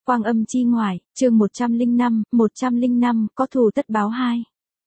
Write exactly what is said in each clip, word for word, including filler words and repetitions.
Quang âm chi ngoại, chương một trăm lẻ năm, một trăm lẻ năm, có thù tất báo hai.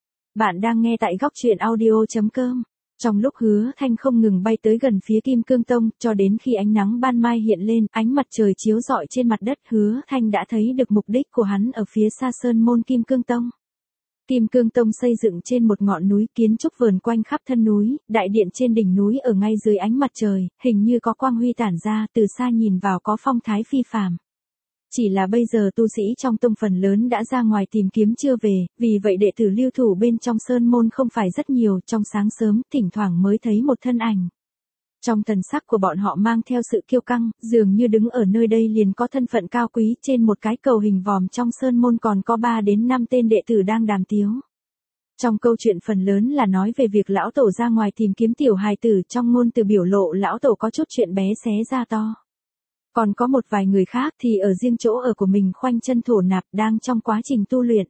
Bạn đang nghe tại góc truyện audio.com. Trong lúc Hứa Thanh không ngừng bay tới gần phía Kim Cương Tông, cho đến khi ánh nắng ban mai hiện lên, ánh mặt trời chiếu rọi trên mặt đất, Hứa Thanh đã thấy được mục đích của hắn ở phía xa sơn môn Kim Cương Tông. Kim Cương Tông xây dựng trên một ngọn núi, kiến trúc vờn quanh khắp thân núi, đại điện trên đỉnh núi ở ngay dưới ánh mặt trời, hình như có quang huy tản ra, từ xa nhìn vào có phong thái phi phàm. Chỉ là bây giờ tu sĩ trong tông phần lớn đã ra ngoài tìm kiếm chưa về, vì vậy đệ tử lưu thủ bên trong sơn môn không phải rất nhiều, trong sáng sớm, thỉnh thoảng mới thấy một thân ảnh. Trong thần sắc của bọn họ mang theo sự kiêu căng, dường như đứng ở nơi đây liền có thân phận cao quý, trên một cái cầu hình vòm trong sơn môn còn có ba đến năm tên đệ tử đang đàm tiếu. Trong câu chuyện phần lớn là nói về việc lão tổ ra ngoài tìm kiếm tiểu hài tử, trong ngôn từ biểu lộ lão tổ có chút chuyện bé xé ra to. Còn có một vài người khác thì ở riêng chỗ ở của mình khoanh chân thổ nạp, đang trong quá trình tu luyện.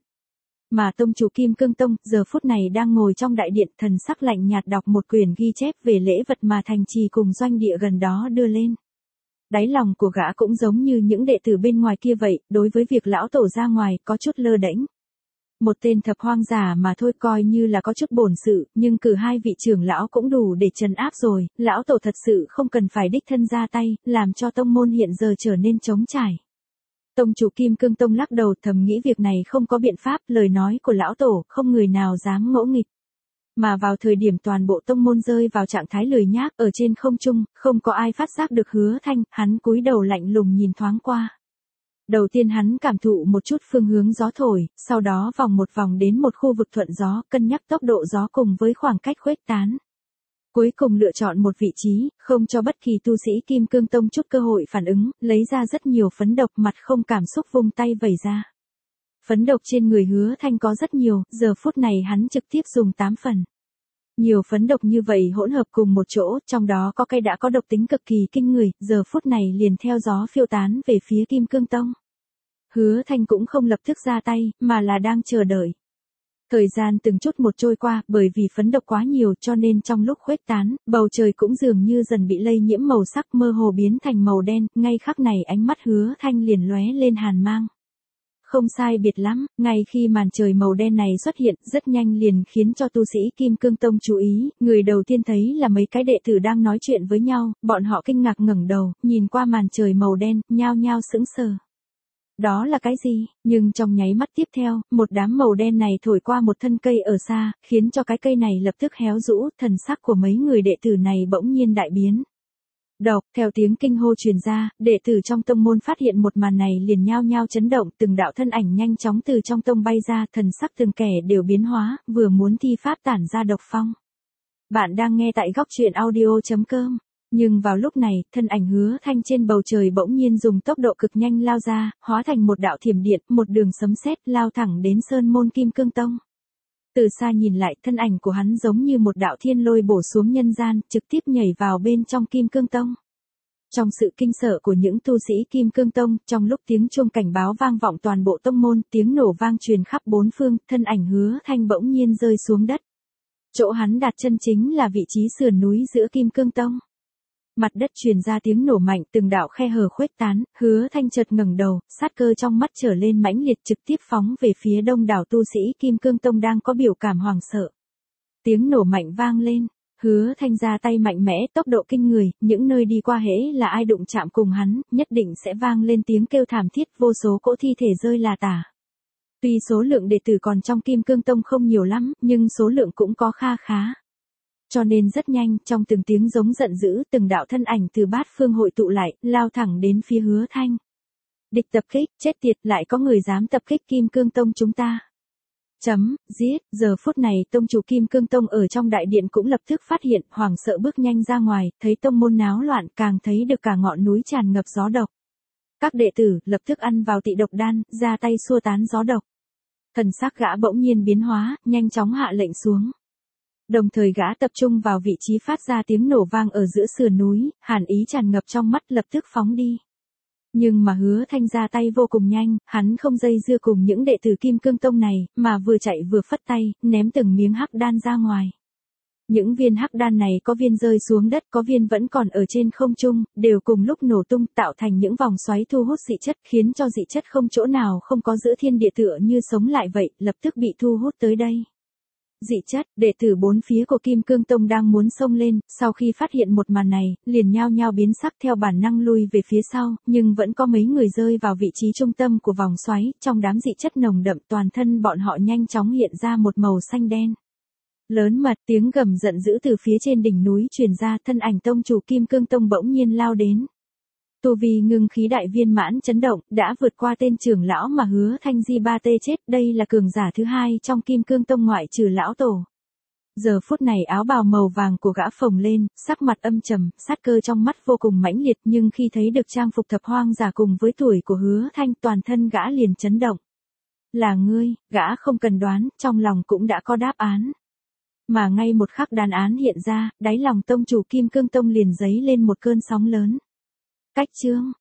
Mà tông chủ Kim Cương Tông giờ phút này đang ngồi trong đại điện, thần sắc lạnh nhạt đọc một quyển ghi chép về lễ vật mà thành trì cùng doanh địa gần đó đưa lên. Đáy lòng của gã cũng giống như những đệ tử bên ngoài kia vậy, đối với việc lão tổ ra ngoài có chút lơ đễnh. Một tên thập hoang giả mà thôi, coi như là có chút bổn sự, nhưng cử hai vị trưởng lão cũng đủ để trấn áp rồi, lão tổ thật sự không cần phải đích thân ra tay, làm cho tông môn hiện giờ trở nên trống trải. Tông chủ Kim Cương Tông lắc đầu, thầm nghĩ việc này không có biện pháp, lời nói của lão tổ không người nào dám ngỗ nghịch. Mà vào thời điểm toàn bộ tông môn rơi vào trạng thái lười nhác, ở trên không trung, không có ai phát giác được Hứa Thanh, hắn cúi đầu lạnh lùng nhìn thoáng qua. Đầu tiên hắn cảm thụ một chút phương hướng gió thổi, sau đó vòng một vòng đến một khu vực thuận gió, cân nhắc tốc độ gió cùng với khoảng cách khuếch tán. Cuối cùng lựa chọn một vị trí, không cho bất kỳ tu sĩ Kim Cương Tông chút cơ hội phản ứng, lấy ra rất nhiều phấn độc, mặt không cảm xúc vung tay vẩy ra. Phấn độc trên người Hứa Thanh có rất nhiều, giờ phút này hắn trực tiếp dùng tám phần. Nhiều phấn độc như vậy hỗn hợp cùng một chỗ, trong đó có cây đã có độc tính cực kỳ kinh người, giờ phút này liền theo gió phiêu tán về phía Kim Cương Tông. Hứa Thanh cũng không lập tức ra tay, mà là đang chờ đợi. Thời gian từng chút một trôi qua, bởi vì phấn độc quá nhiều cho nên trong lúc khuếch tán, bầu trời cũng dường như dần bị lây nhiễm màu sắc, mơ hồ biến thành màu đen, ngay khắc này ánh mắt Hứa Thanh liền lóe lên hàn mang. Không sai biệt lắm, ngay khi màn trời màu đen này xuất hiện, rất nhanh liền khiến cho tu sĩ Kim Cương Tông chú ý, người đầu tiên thấy là mấy cái đệ tử đang nói chuyện với nhau, bọn họ kinh ngạc ngẩng đầu, nhìn qua màn trời màu đen, nhao nhao sững sờ. Đó là cái gì? Nhưng trong nháy mắt tiếp theo, một đám màu đen này thổi qua một thân cây ở xa, khiến cho cái cây này lập tức héo rũ, thần sắc của mấy người đệ tử này bỗng nhiên đại biến. Độc, theo tiếng kinh hô truyền ra, đệ tử trong tông môn phát hiện một màn này liền nhao nhao chấn động, từng đạo thân ảnh nhanh chóng từ trong tông bay ra, thần sắc từng kẻ đều biến hóa, vừa muốn thi pháp tản ra độc phong. Bạn đang nghe tại góc truyện audio.com. Nhưng vào lúc này, thân ảnh Hứa Thanh trên bầu trời bỗng nhiên dùng tốc độ cực nhanh lao ra, hóa thành một đạo thiểm điện, một đường sấm sét lao thẳng đến sơn môn Kim Cương Tông. Từ xa nhìn lại, thân ảnh của hắn giống như một đạo thiên lôi bổ xuống nhân gian, trực tiếp nhảy vào bên trong Kim Cương Tông. Trong sự kinh sợ của những tu sĩ Kim Cương Tông, trong lúc tiếng chuông cảnh báo vang vọng toàn bộ tông môn, tiếng nổ vang truyền khắp bốn phương, thân ảnh Hứa Thanh bỗng nhiên rơi xuống đất. Chỗ hắn đặt chân chính là vị trí sườn núi giữa Kim Cương Tông. Mặt đất truyền ra tiếng nổ mạnh, từng đạo khe hở khuếch tán, Hứa Thanh chợt ngẩng đầu, sát cơ trong mắt trở lên mãnh liệt, trực tiếp phóng về phía đông đảo tu sĩ Kim Cương Tông đang có biểu cảm hoảng sợ. Tiếng nổ mạnh vang lên, Hứa Thanh ra tay mạnh mẽ, tốc độ kinh người, những nơi đi qua hễ là ai đụng chạm cùng hắn, nhất định sẽ vang lên tiếng kêu thảm thiết, vô số cỗ thi thể rơi là tả. Tuy số lượng đệ tử còn trong Kim Cương Tông không nhiều lắm, nhưng số lượng cũng có kha khá. Cho nên rất nhanh, trong từng tiếng giống giận dữ, từng đạo thân ảnh từ bát phương hội tụ lại, lao thẳng đến phía Hứa Thanh. Địch tập kích, chết tiệt, lại có người dám tập kích Kim Cương Tông chúng ta. Chấm, giết, giờ phút này tông chủ Kim Cương Tông ở trong đại điện cũng lập tức phát hiện, hoảng sợ bước nhanh ra ngoài, thấy tông môn náo loạn, càng thấy được cả ngọn núi tràn ngập gió độc. Các đệ tử lập tức ăn vào tị độc đan, ra tay xua tán gió độc. Thần sắc gã bỗng nhiên biến hóa, nhanh chóng hạ lệnh xuống. Đồng thời gã tập trung vào vị trí phát ra tiếng nổ vang ở giữa sườn núi, hàn ý tràn ngập trong mắt, lập tức phóng đi. Nhưng mà Hứa Thanh ra tay vô cùng nhanh, hắn không dây dưa cùng những đệ tử Kim Cương Tông này, mà vừa chạy vừa phất tay, ném từng miếng hắc đan ra ngoài. Những viên hắc đan này có viên rơi xuống đất, có viên vẫn còn ở trên không trung, đều cùng lúc nổ tung tạo thành những vòng xoáy thu hút dị chất, khiến cho dị chất không chỗ nào không có giữa thiên địa tựa như sống lại vậy, lập tức bị thu hút tới đây. Dị chất, đệ tử bốn phía của Kim Cương Tông đang muốn xông lên, sau khi phát hiện một màn này, liền nhao nhao biến sắc theo bản năng lui về phía sau, nhưng vẫn có mấy người rơi vào vị trí trung tâm của vòng xoáy, trong đám dị chất nồng đậm toàn thân bọn họ nhanh chóng hiện ra một màu xanh đen. Lớn mật, tiếng gầm giận dữ từ phía trên đỉnh núi truyền ra, thân ảnh tông chủ Kim Cương Tông bỗng nhiên lao đến. Tu vi ngưng khí đại viên mãn chấn động, đã vượt qua tên trưởng lão mà Hứa Thanh Di ba tê chết, đây là cường giả thứ hai trong Kim Cương Tông ngoại trừ lão tổ. Giờ phút này áo bào màu vàng của gã phồng lên, sắc mặt âm trầm, sát cơ trong mắt vô cùng mãnh liệt, nhưng khi thấy được trang phục thập hoang giả cùng với tuổi của Hứa Thanh, toàn thân gã liền chấn động. Là ngươi, gã không cần đoán, trong lòng cũng đã có đáp án. Mà ngay một khắc đàn án hiện ra, đáy lòng tông chủ Kim Cương Tông liền dấy lên một cơn sóng lớn. Cách chương,